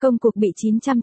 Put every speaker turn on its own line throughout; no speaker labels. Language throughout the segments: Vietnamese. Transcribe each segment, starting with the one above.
Công cuộc bị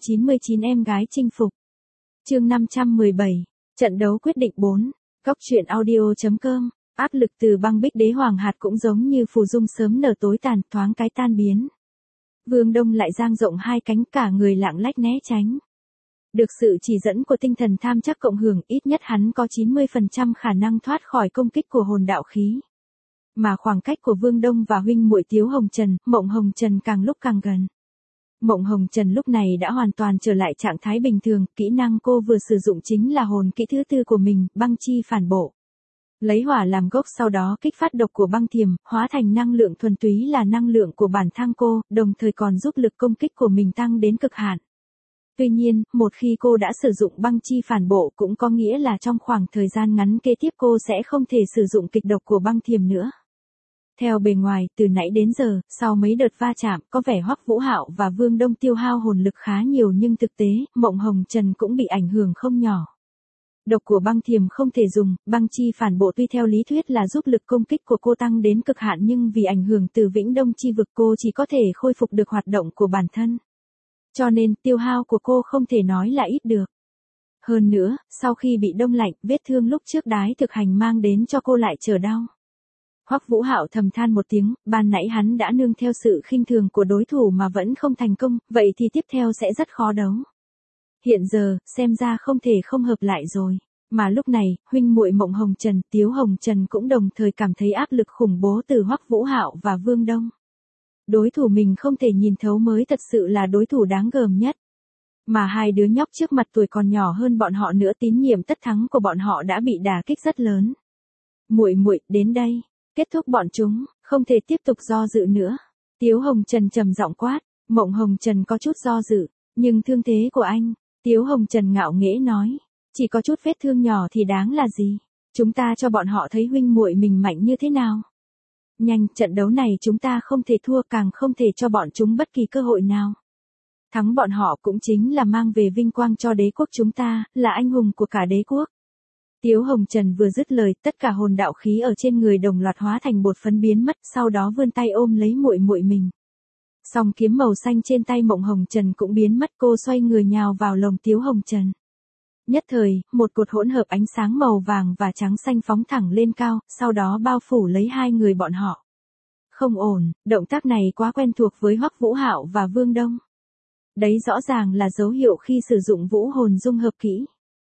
999 em gái chinh phục. Chương 517. Trận đấu quyết định 4. Góc truyện audio.com. Áp lực từ băng bích đế hoàng hạt cũng giống như phù dung sớm nở tối tàn, thoáng cái tan biến. Vương Đông lại dang rộng hai cánh, cả người lạng lách né tránh. Được sự chỉ dẫn của tinh thần tham chắc cộng hưởng, ít nhất hắn có 90% khả năng thoát khỏi công kích của hồn đạo khí. Mà khoảng cách của Vương Đông và huynh muội Tiếu Hồng Trần, Mộng Hồng Trần càng lúc càng gần. Mộng Hồng Trần lúc này đã hoàn toàn trở lại trạng thái bình thường, kỹ năng cô vừa sử dụng chính là hồn kỹ thứ tư của mình, băng chi phản bộ. Lấy hỏa làm gốc, sau đó kích phát độc của băng thiềm, hóa thành năng lượng thuần túy là năng lượng của bản thân cô, đồng thời còn giúp lực công kích của mình tăng đến cực hạn. Tuy nhiên, một khi cô đã sử dụng băng chi phản bộ cũng có nghĩa là trong khoảng thời gian ngắn kế tiếp cô sẽ không thể sử dụng kịch độc của băng thiềm nữa. Theo bề ngoài, từ nãy đến giờ, sau mấy đợt va chạm, có vẻ Hoắc Vũ Hạo và Vương Đông tiêu hao hồn lực khá nhiều, nhưng thực tế, Mộng Hồng Trần cũng bị ảnh hưởng không nhỏ. Độc của băng thiềm không thể dùng, băng chi phản bộ tuy theo lý thuyết là giúp lực công kích của cô tăng đến cực hạn, nhưng vì ảnh hưởng từ Vĩnh Đông chi vực cô chỉ có thể khôi phục được hoạt động của bản thân. Cho nên, tiêu hao của cô không thể nói là ít được. Hơn nữa, sau khi bị đông lạnh, vết thương lúc trước đái thực hành mang đến cho cô lại trở đau. Hoắc Vũ Hạo thầm than một tiếng, ban nãy hắn đã nương theo sự khinh thường của đối thủ mà vẫn không thành công, vậy thì tiếp theo sẽ rất khó đấu. Hiện giờ, xem ra không thể không hợp lại rồi. Mà lúc này, huynh muội Mộng Hồng Trần, Tiếu Hồng Trần cũng đồng thời cảm thấy áp lực khủng bố từ Hoắc Vũ Hạo và Vương Đông. Đối thủ mình không thể nhìn thấu mới thật sự là đối thủ đáng gờm nhất. Mà hai đứa nhóc trước mặt tuổi còn nhỏ hơn bọn họ nữa, tín nhiệm tất thắng của bọn họ đã bị đả kích rất lớn. Muội muội, đến đây. Kết thúc bọn chúng, không thể tiếp tục do dự nữa. Tiếu Hồng Trần trầm giọng quát. Mộng Hồng Trần có chút do dự, nhưng thương thế của anh, Tiếu Hồng Trần ngạo nghễ nói, chỉ có chút vết thương nhỏ thì đáng là gì, chúng ta cho bọn họ thấy huynh muội mình mạnh như thế nào. Nhanh, trận đấu này chúng ta không thể thua, càng không thể cho bọn chúng bất kỳ cơ hội nào. Thắng bọn họ cũng chính là mang về vinh quang cho đế quốc chúng ta, là anh hùng của cả đế quốc. Tiếu Hồng Trần vừa dứt lời, tất cả hồn đạo khí ở trên người đồng loạt hóa thành bột phấn biến mất, sau đó vươn tay ôm lấy muội muội mình. Song kiếm màu xanh trên tay Mộng Hồng Trần cũng biến mất, cô xoay người nhào vào lồng Tiếu Hồng Trần. Nhất thời, một cột hỗn hợp ánh sáng màu vàng và trắng xanh phóng thẳng lên cao, sau đó bao phủ lấy hai người bọn họ. Không ổn, động tác này quá quen thuộc với Hoắc Vũ Hạo và Vương Đông. Đấy rõ ràng là dấu hiệu khi sử dụng vũ hồn dung hợp kỹ.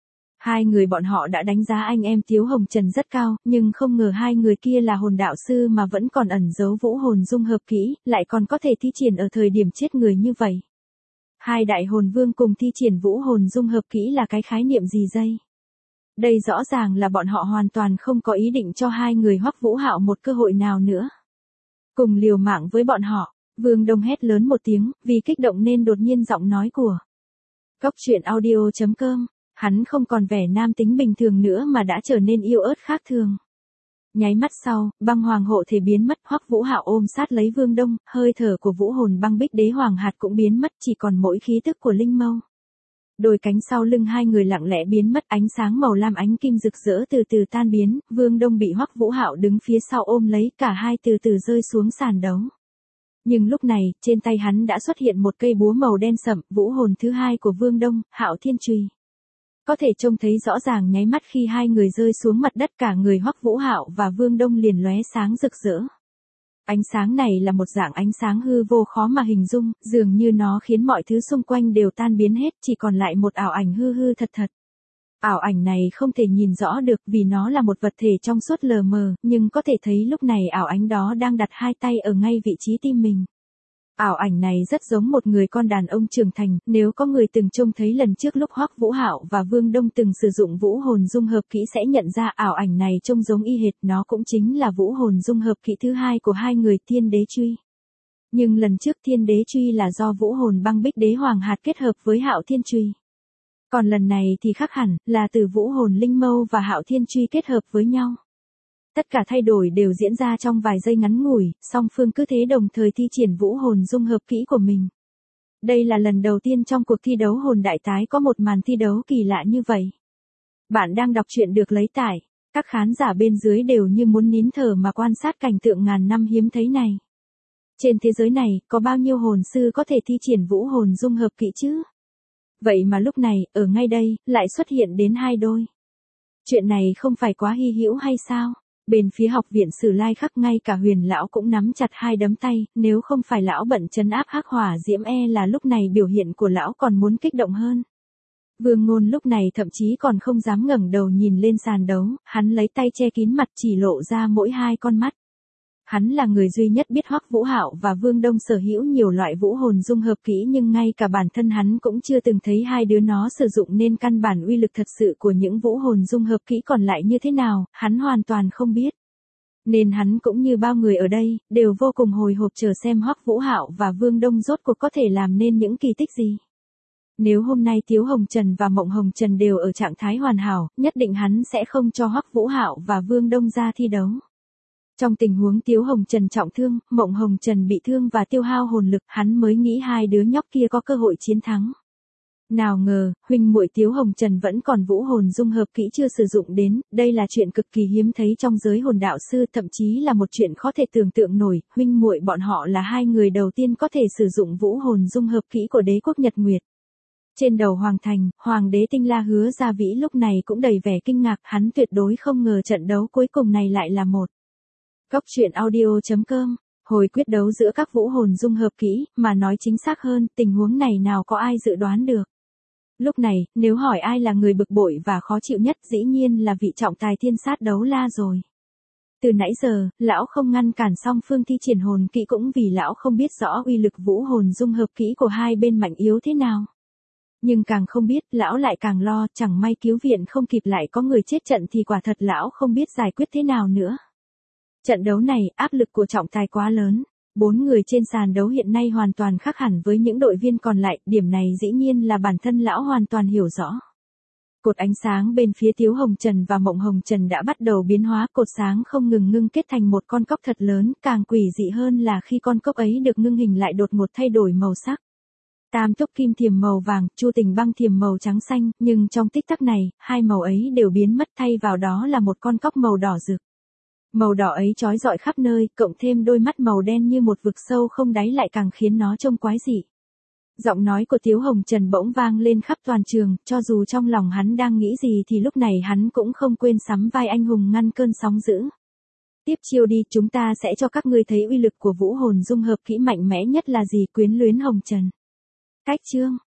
Hai người bọn họ đã đánh giá anh em Tiếu Hồng Trần rất cao, nhưng không ngờ hai người kia là hồn đạo sư mà vẫn còn ẩn giấu vũ hồn dung hợp kỹ, lại còn có thể thi triển ở thời điểm chết người như vậy. Hai đại hồn vương cùng thi triển vũ hồn dung hợp kỹ là cái khái niệm gì đây? Đây rõ ràng là bọn họ hoàn toàn không có ý định cho hai người Hoắc Vũ Hạo một cơ hội nào nữa. Cùng liều mạng với bọn họ, Vương Đông hét lớn một tiếng, vì kích động nên đột nhiên giọng nói của Góc truyện audio.com. Hắn không còn vẻ nam tính bình thường nữa mà đã trở nên yêu ớt khác thường. Nháy mắt sau, băng hoàng hộ thể biến mất, Hoắc Vũ Hạo ôm sát lấy Vương Đông, hơi thở của vũ hồn băng bích đế hoàng hạt cũng biến mất, chỉ còn mỗi khí tức của linh mâu. Đôi cánh sau lưng hai người lặng lẽ biến mất, ánh sáng màu lam ánh kim rực rỡ từ từ tan biến, Vương Đông bị Hoắc Vũ Hạo đứng phía sau ôm lấy, cả hai từ từ rơi xuống sàn đấu. Nhưng lúc này, trên tay hắn đã xuất hiện một cây búa màu đen sậm, vũ hồn thứ hai của Vương Đông, Hạo Thiên Chùy. Có thể trông thấy rõ ràng nháy mắt khi hai người rơi xuống mặt đất, cả người Hoắc Vũ Hạo và Vương Đông liền lóe sáng rực rỡ. Ánh sáng này là một dạng ánh sáng hư vô khó mà hình dung, dường như nó khiến mọi thứ xung quanh đều tan biến hết, chỉ còn lại một ảo ảnh hư hư thật thật. Ảo ảnh này không thể nhìn rõ được vì nó là một vật thể trong suốt lờ mờ, nhưng có thể thấy lúc này ảo ảnh đó đang đặt hai tay ở ngay vị trí tim mình. Ảo ảnh này rất giống một người con đàn ông trưởng thành, nếu có người từng trông thấy lần trước lúc Hoắc Vũ Hạo và Vương Đông từng sử dụng vũ hồn dung hợp kỹ sẽ nhận ra ảo ảnh này trông giống y hệt, nó cũng chính là vũ hồn dung hợp kỹ thứ hai của hai người Thiên Đế Truy. Nhưng lần trước Thiên Đế Truy là do vũ hồn băng bích đế hoàng hạt kết hợp với Hạo Thiên Chùy. Còn lần này thì khác hẳn, là từ vũ hồn linh mâu và Hạo Thiên Truy kết hợp với nhau. Tất cả thay đổi đều diễn ra trong vài giây ngắn ngủi, song phương cứ thế đồng thời thi triển vũ hồn dung hợp kỹ của mình. Đây là lần đầu tiên trong cuộc thi đấu hồn đại tái có một màn thi đấu kỳ lạ như vậy. Bạn đang đọc truyện được lấy tải, các khán giả bên dưới đều như muốn nín thở mà quan sát cảnh tượng ngàn năm hiếm thấy này. Trên thế giới này, có bao nhiêu hồn sư có thể thi triển vũ hồn dung hợp kỹ chứ? Vậy mà lúc này, ở ngay đây, lại xuất hiện đến 2 đôi. Chuyện này không phải quá hy hữu hay sao? Bên phía học viện Sử Lai Khắc ngay cả Huyền lão cũng nắm chặt 2 đấm tay, nếu không phải lão bận trấn áp hắc hỏa diễm là lúc này biểu hiện của lão còn muốn kích động hơn. Vương Ngôn lúc này thậm chí còn không dám ngẩng đầu nhìn lên sàn đấu, hắn lấy tay che kín mặt chỉ lộ ra mỗi 2 con mắt. Hắn là người duy nhất biết Hoắc Vũ Hạo và Vương Đông sở hữu nhiều loại vũ hồn dung hợp kỹ, nhưng ngay cả bản thân hắn cũng chưa từng thấy hai đứa nó sử dụng, nên căn bản uy lực thật sự của những vũ hồn dung hợp kỹ còn lại như thế nào, hắn hoàn toàn không biết. Nên hắn cũng như bao người ở đây, đều vô cùng hồi hộp chờ xem Hoắc Vũ Hạo và Vương Đông rốt cuộc có thể làm nên những kỳ tích gì. Nếu hôm nay Tiếu Hồng Trần và Mộng Hồng Trần đều ở trạng thái hoàn hảo, nhất định hắn sẽ không cho Hoắc Vũ Hạo và Vương Đông ra thi đấu. Trong tình huống Tiếu Hồng Trần trọng thương, Mộng Hồng Trần bị thương và tiêu hao hồn lực, hắn mới nghĩ hai đứa nhóc kia có cơ hội chiến thắng. Nào ngờ, huynh muội Tiếu Hồng Trần vẫn còn vũ hồn dung hợp kỹ chưa sử dụng đến, đây là chuyện cực kỳ hiếm thấy trong giới hồn đạo sư, thậm chí là một chuyện khó thể tưởng tượng nổi, huynh muội bọn họ là hai người đầu tiên có thể sử dụng vũ hồn dung hợp kỹ của đế quốc Nhật Nguyệt. Trên đầu Hoàng Thành, Hoàng đế Tinh La Hứa Gia Vĩ lúc này cũng đầy vẻ kinh ngạc, hắn tuyệt đối không ngờ trận đấu cuối cùng này lại là một. Góc truyện audio.com, hồi quyết đấu giữa các vũ hồn dung hợp kỹ, mà nói chính xác hơn, tình huống này nào có ai dự đoán được. Lúc này, nếu hỏi ai là người bực bội và khó chịu nhất, dĩ nhiên là vị trọng tài thiên sát Đấu La rồi. Từ nãy giờ, lão không ngăn cản song phương thi triển hồn kỹ cũng vì lão không biết rõ uy lực vũ hồn dung hợp kỹ của hai bên mạnh yếu thế nào. Nhưng càng không biết, lão lại càng lo, chẳng may cứu viện không kịp lại có người chết trận thì quả thật lão không biết giải quyết thế nào nữa. Trận đấu này, áp lực của trọng tài quá lớn. 4 người trên sàn đấu hiện nay hoàn toàn khác hẳn với những đội viên còn lại, điểm này dĩ nhiên là bản thân lão hoàn toàn hiểu rõ. Cột ánh sáng bên phía Tiếu Hồng Trần và Mộng Hồng Trần đã bắt đầu biến hóa, cột sáng không ngừng ngưng kết thành một con cốc thật lớn, càng quỷ dị hơn là khi con cốc ấy được ngưng hình lại đột ngột thay đổi màu sắc. Tam túc kim thiềm màu vàng, chu tình băng thiềm màu trắng xanh, nhưng trong tích tắc này, hai màu ấy đều biến mất, thay vào đó là một con cốc màu đỏ rực. Màu đỏ ấy chói rọi khắp nơi, cộng thêm đôi mắt màu đen như một vực sâu không đáy lại càng khiến nó trông quái dị. Giọng nói của Tiếu Hồng Trần bỗng vang lên khắp toàn trường, cho dù trong lòng hắn đang nghĩ gì thì lúc này hắn cũng không quên sắm vai anh hùng ngăn cơn sóng dữ. Tiếp chiêu đi, chúng ta sẽ cho các ngươi thấy uy lực của vũ hồn dung hợp kỹ mạnh mẽ nhất là gì, quyến luyến Hồng Trần. Cách chương